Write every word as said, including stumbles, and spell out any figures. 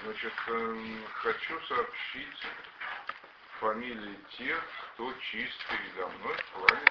Значит, хочу сообщить фамилии тех, кто чист передо мной в плане